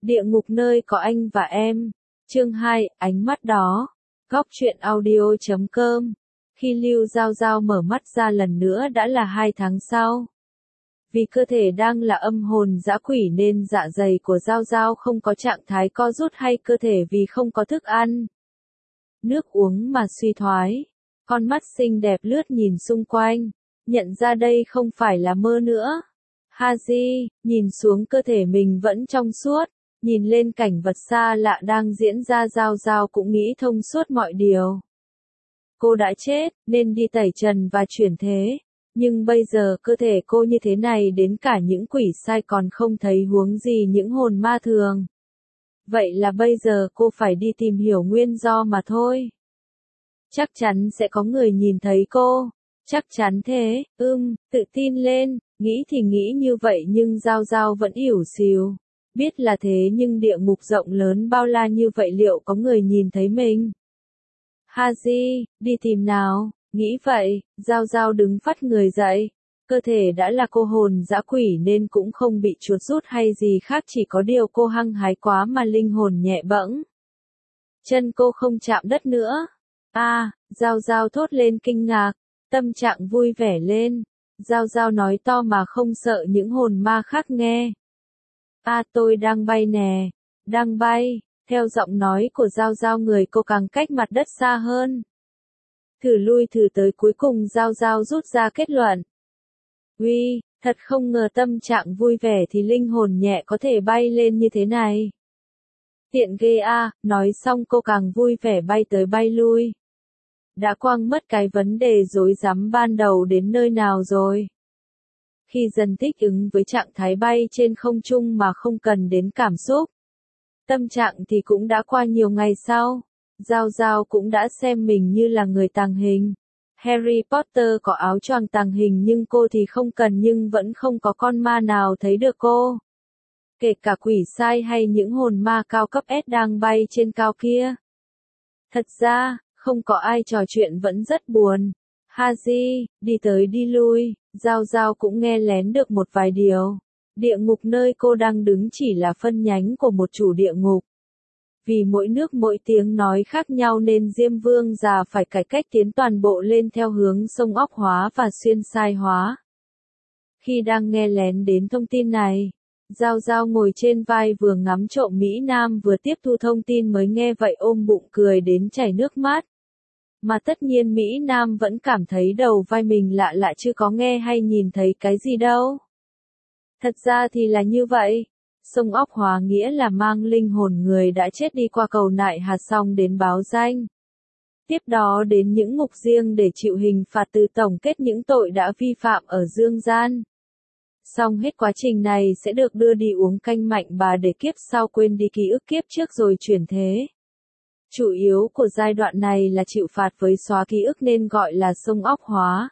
Địa ngục nơi có anh và em. Chương 2, ánh mắt đó. Góc truyện audio.com. Khi Lưu Giao Giao mở mắt ra lần nữa đã là 2 tháng sau. Vì cơ thể đang là âm hồn dã quỷ nên dạ dày của Giao Giao không có trạng thái co rút hay cơ thể vì không có thức ăn, nước uống mà suy thoái. Con mắt xinh đẹp lướt nhìn xung quanh, nhận ra đây không phải là mơ nữa. Haji, nhìn xuống cơ thể mình vẫn trong suốt, nhìn lên cảnh vật xa lạ đang diễn ra, Giao Giao cũng nghĩ thông suốt mọi điều. Cô đã chết, nên đi tẩy trần và chuyển thế. Nhưng bây giờ cơ thể cô như thế này đến cả những quỷ sai còn không thấy huống gì những hồn ma thường. Vậy là bây giờ cô phải đi tìm hiểu nguyên do mà thôi. Chắc chắn sẽ có người nhìn thấy cô. Chắc chắn thế, tự tin lên, nghĩ thì nghĩ như vậy nhưng Giao Giao vẫn ỉu xìu. Biết là thế nhưng địa ngục rộng lớn bao la như vậy liệu có người nhìn thấy mình? Haji, đi tìm nào, nghĩ vậy, Giao Giao đứng phắt người dậy. Cơ thể đã là cô hồn dã quỷ nên cũng không bị chuột rút hay gì khác, chỉ có điều cô hăng hái quá mà linh hồn nhẹ bẫng. Chân cô không chạm đất nữa. Giao Giao thốt lên kinh ngạc, tâm trạng vui vẻ lên. Giao Giao nói to mà không sợ những hồn ma khác nghe. Tôi đang bay nè, đang bay. Theo giọng nói của Giao Giao người cô càng cách mặt đất xa hơn. Thử lui thử tới cuối cùng Giao Giao rút ra kết luận. Thật không ngờ tâm trạng vui vẻ thì linh hồn nhẹ có thể bay lên như thế này. Tiện ghê nói xong cô càng vui vẻ bay tới bay lui. Đã quăng mất cái vấn đề rối rắm ban đầu đến nơi nào rồi? Khi dần thích ứng với trạng thái bay trên không trung mà không cần đến cảm xúc. Tâm trạng thì cũng đã qua nhiều ngày sau. Giao Giao cũng đã xem mình như là người tàng hình. Harry Potter có áo choàng tàng hình nhưng cô thì không cần, nhưng vẫn không có con ma nào thấy được cô. Kể cả quỷ sai hay những hồn ma cao cấp S đang bay trên cao kia. Thật ra, không có ai trò chuyện vẫn rất buồn. Haji, đi tới đi lui, Giao Giao cũng nghe lén được một vài điều. Địa ngục nơi cô đang đứng chỉ là phân nhánh của một chủ địa ngục. Vì mỗi nước mỗi tiếng nói khác nhau nên Diêm Vương già phải cải cách tiến toàn bộ lên theo hướng sông óc hóa và xuyên sai hóa. Khi đang nghe lén đến thông tin này, Giao Giao ngồi trên vai vừa ngắm trộm Mỹ Nam vừa tiếp thu thông tin mới nghe vậy ôm bụng cười đến chảy nước mắt. Mà tất nhiên Mỹ Nam vẫn cảm thấy đầu vai mình lạ lạ, chưa có nghe hay nhìn thấy cái gì đâu. Thật ra thì là như vậy. Sông óc hóa nghĩa là mang linh hồn người đã chết đi qua cầu nại hà xong đến báo danh. Tiếp đó đến những ngục riêng để chịu hình phạt từ tổng kết những tội đã vi phạm ở dương gian. Xong hết quá trình này sẽ được đưa đi uống canh mạnh bà để kiếp sau quên đi ký ức kiếp trước rồi chuyển thế. Chủ yếu của giai đoạn này là chịu phạt với xóa ký ức nên gọi là sông óc hóa.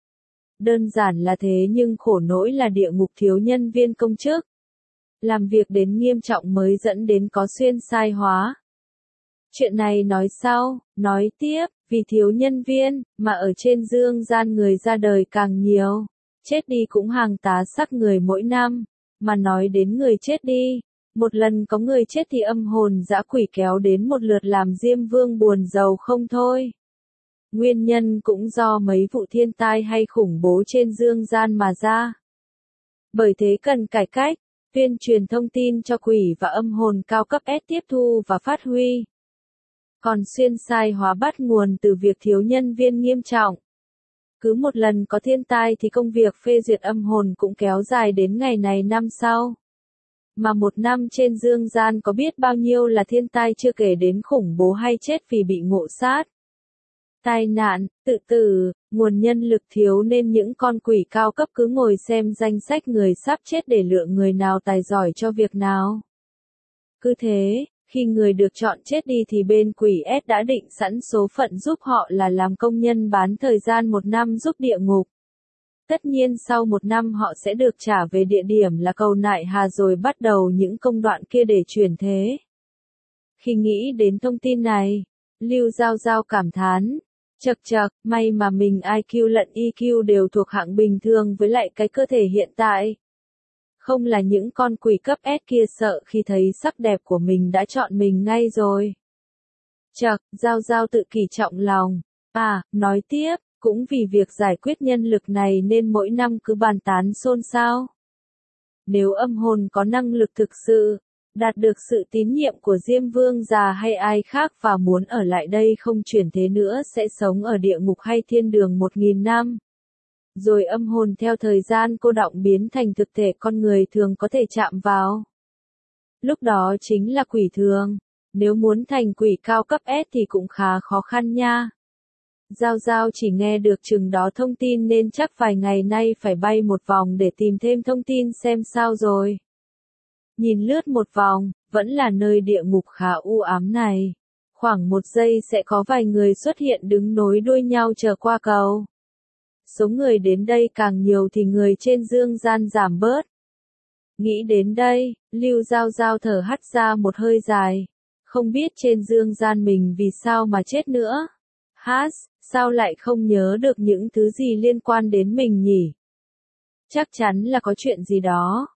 Đơn giản là thế nhưng khổ nỗi là địa ngục thiếu nhân viên công chức. Làm việc đến nghiêm trọng mới dẫn đến có xuyên sai hóa. Chuyện này nói sau, nói tiếp, vì thiếu nhân viên, mà ở trên dương gian người ra đời càng nhiều. Chết đi cũng hàng tá xác người mỗi năm. Mà nói đến người chết đi, một lần có người chết thì âm hồn dã quỷ kéo đến một lượt làm Diêm Vương buồn rầu không thôi. Nguyên nhân cũng do mấy vụ thiên tai hay khủng bố trên dương gian mà ra. Bởi thế cần cải cách, tuyên truyền thông tin cho quỷ và âm hồn cao cấp S tiếp thu và phát huy. Còn xuyên sai hóa bắt nguồn từ việc thiếu nhân viên nghiêm trọng. Cứ một lần có thiên tai thì công việc phê duyệt âm hồn cũng kéo dài đến ngày này năm sau. Mà một năm trên dương gian có biết bao nhiêu là thiên tai, chưa kể đến khủng bố hay chết vì bị ngộ sát. Tai nạn, tự tử, nguồn nhân lực thiếu nên những con quỷ cao cấp cứ ngồi xem danh sách người sắp chết để lựa người nào tài giỏi cho việc nào. Cứ thế, khi người được chọn chết đi thì bên quỷ S đã định sẵn số phận giúp họ là làm công nhân bán thời gian 1 năm giúp địa ngục. Tất nhiên sau 1 năm họ sẽ được trả về địa điểm là cầu nại hà rồi bắt đầu những công đoạn kia để chuyển thế. Khi nghĩ đến thông tin này, Lưu Giao Giao cảm thán. Chậc, may mà mình IQ lẫn EQ đều thuộc hạng bình thường với lại cái cơ thể hiện tại. Không là những con quỷ cấp S kia sợ khi thấy sắc đẹp của mình đã chọn mình ngay rồi. Chậc, Giao Giao tự kỷ trọng lòng. À, nói tiếp, cũng vì việc giải quyết nhân lực này nên mỗi năm cứ bàn tán xôn xao. Nếu âm hồn có năng lực thực sự, đạt được sự tín nhiệm của Diêm Vương già hay ai khác và muốn ở lại đây không chuyển thế nữa sẽ sống ở địa ngục hay thiên đường 1000 năm. Rồi âm hồn theo thời gian cô đọng biến thành thực thể con người thường có thể chạm vào. Lúc đó chính là quỷ thường. Nếu muốn thành quỷ cao cấp S thì cũng khá khó khăn nha. Giao Giao chỉ nghe được chừng đó thông tin nên chắc vài ngày nay phải bay một vòng để tìm thêm thông tin xem sao rồi. Nhìn lướt một vòng, vẫn là nơi địa ngục khá u ám này. Khoảng 1 giây sẽ có vài người xuất hiện đứng nối đuôi nhau chờ qua cầu. Số người đến đây càng nhiều thì người trên dương gian giảm bớt. Nghĩ đến đây, Lưu Giao Giao thở hắt ra một hơi dài. Không biết trên dương gian mình vì sao mà chết nữa. Sao lại không nhớ được những thứ gì liên quan đến mình nhỉ? Chắc chắn là có chuyện gì đó.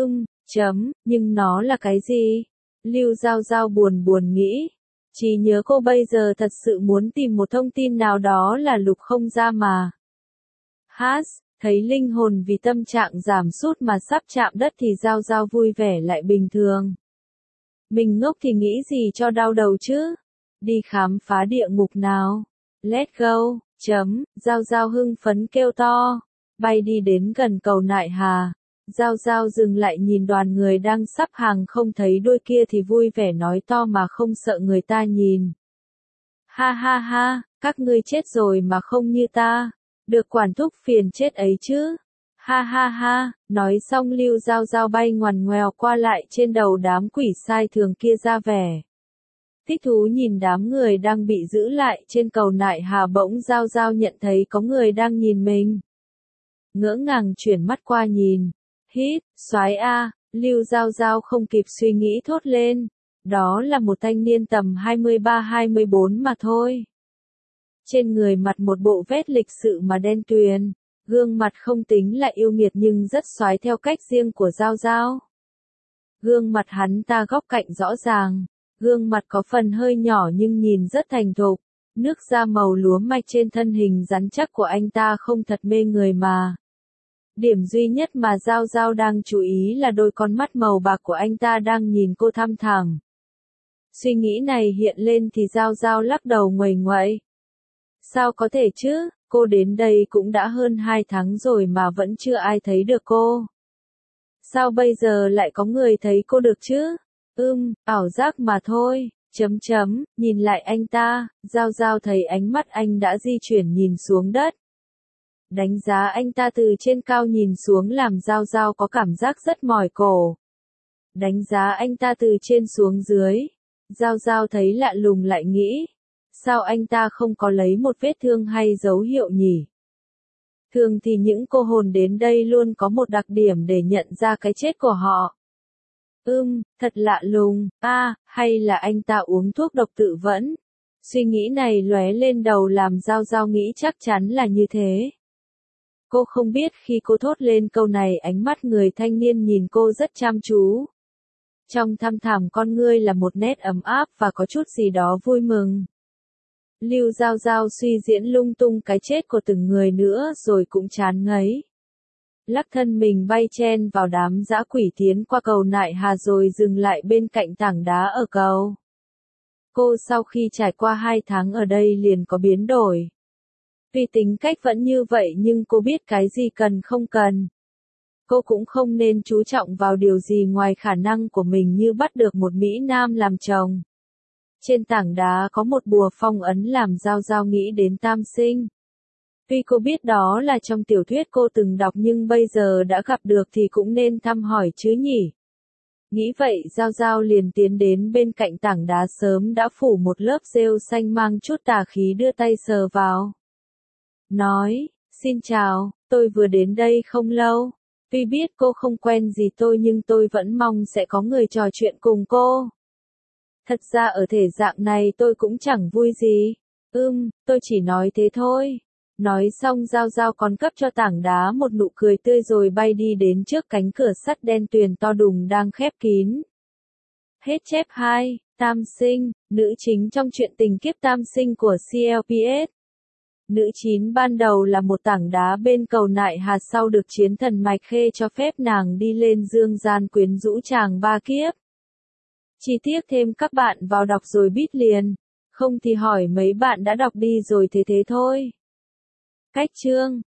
Nhưng nó là cái gì? Lưu Giao Giao buồn buồn nghĩ. Chỉ nhớ cô bây giờ thật sự muốn tìm một thông tin nào đó là lục không ra mà. Thấy linh hồn vì tâm trạng giảm sút mà sắp chạm đất thì Giao Giao vui vẻ lại bình thường. Mình ngốc thì nghĩ gì cho đau đầu chứ? Đi khám phá địa ngục nào. Let's go. Giao Giao hưng phấn kêu to. Bay đi đến gần cầu Nại Hà. Giao Giao dừng lại nhìn đoàn người đang sắp hàng không thấy đuôi kia thì vui vẻ nói to mà không sợ người ta nhìn. Ha ha ha, các ngươi chết rồi mà không như ta. Được quản thúc phiền chết ấy chứ. Ha ha ha, nói xong Lưu Giao Giao bay ngoằn ngoèo qua lại trên đầu đám quỷ sai thường kia ra vẻ. Thích thú nhìn đám người đang bị giữ lại trên cầu Nại Hà bỗng Giao Giao nhận thấy có người đang nhìn mình. Ngỡ ngàng chuyển mắt qua nhìn. Soái a, Lưu Giao Giao không kịp suy nghĩ thốt lên. Đó là một thanh niên tầm 23-24 mà thôi. Trên người mặc một bộ vest lịch sự mà đen tuyền, gương mặt không tính là yêu nghiệt nhưng rất soái theo cách riêng của Giao Giao. Gương mặt hắn ta góc cạnh rõ ràng, gương mặt có phần hơi nhỏ nhưng nhìn rất thành thục, nước da màu lúa mạch trên thân hình rắn chắc của anh ta không thật mê người mà. Điểm duy nhất mà Giao Giao đang chú ý là đôi con mắt màu bạc của anh ta đang nhìn cô thăm thẳm. Suy nghĩ này hiện lên thì Giao Giao lắc đầu nguầy nguậy. Sao có thể chứ, cô đến đây cũng đã hơn 2 tháng rồi mà vẫn chưa ai thấy được cô. Sao bây giờ lại có người thấy cô được chứ? Ảo giác mà thôi. Nhìn lại anh ta, Giao Giao thấy ánh mắt anh đã di chuyển nhìn xuống đất. Đánh giá anh ta từ trên cao nhìn xuống làm Giao Giao có cảm giác rất mỏi cổ. Đánh giá anh ta từ trên xuống dưới, Giao Giao thấy lạ lùng lại nghĩ. Sao anh ta không có lấy một vết thương hay dấu hiệu nhỉ? Thường thì những cô hồn đến đây luôn có một đặc điểm để nhận ra cái chết của họ. Thật lạ lùng, hay là anh ta uống thuốc độc tự vẫn? Suy nghĩ này lóe lên đầu làm Giao Giao nghĩ chắc chắn là như thế. Cô không biết khi cô thốt lên câu này ánh mắt người thanh niên nhìn cô rất chăm chú. Trong thăm thẳm con ngươi là một nét ấm áp và có chút gì đó vui mừng. Lưu Giao Giao suy diễn lung tung cái chết của từng người nữa rồi cũng chán ngấy. Lắc thân mình bay chen vào đám dã quỷ tiến qua cầu Nại Hà rồi dừng lại bên cạnh tảng đá ở cầu. Cô sau khi trải qua 2 tháng ở đây liền có biến đổi. Tuy tính cách vẫn như vậy nhưng cô biết cái gì cần không cần. Cô cũng không nên chú trọng vào điều gì ngoài khả năng của mình như bắt được một Mỹ Nam làm chồng. Trên tảng đá có một bùa phong ấn làm Giao Giao nghĩ đến tam sinh. Tuy cô biết đó là trong tiểu thuyết cô từng đọc nhưng bây giờ đã gặp được thì cũng nên thăm hỏi chứ nhỉ. Nghĩ vậy Giao Giao liền tiến đến bên cạnh tảng đá sớm đã phủ một lớp rêu xanh mang chút tà khí đưa tay sờ vào. Nói, xin chào, tôi vừa đến đây không lâu. Tuy biết cô không quen gì tôi nhưng tôi vẫn mong sẽ có người trò chuyện cùng cô. Thật ra ở thể dạng này tôi cũng chẳng vui gì. Tôi chỉ nói thế thôi. Nói xong Giao Giao còn cấp cho tảng đá một nụ cười tươi rồi bay đi đến trước cánh cửa sắt đen tuyền to đùng đang khép kín. Hết chép 2, Tam Sinh, nữ chính trong truyện tình kiếp Tam Sinh của CLPS. Nữ chính ban đầu là một tảng đá bên cầu Nại Hà, sau được chiến thần Mạch Khê cho phép nàng đi lên dương gian quyến rũ chàng 3 kiếp. Chi tiết thêm các bạn vào đọc rồi biết liền, không thì hỏi mấy bạn đã đọc đi rồi thế thôi. Cách chương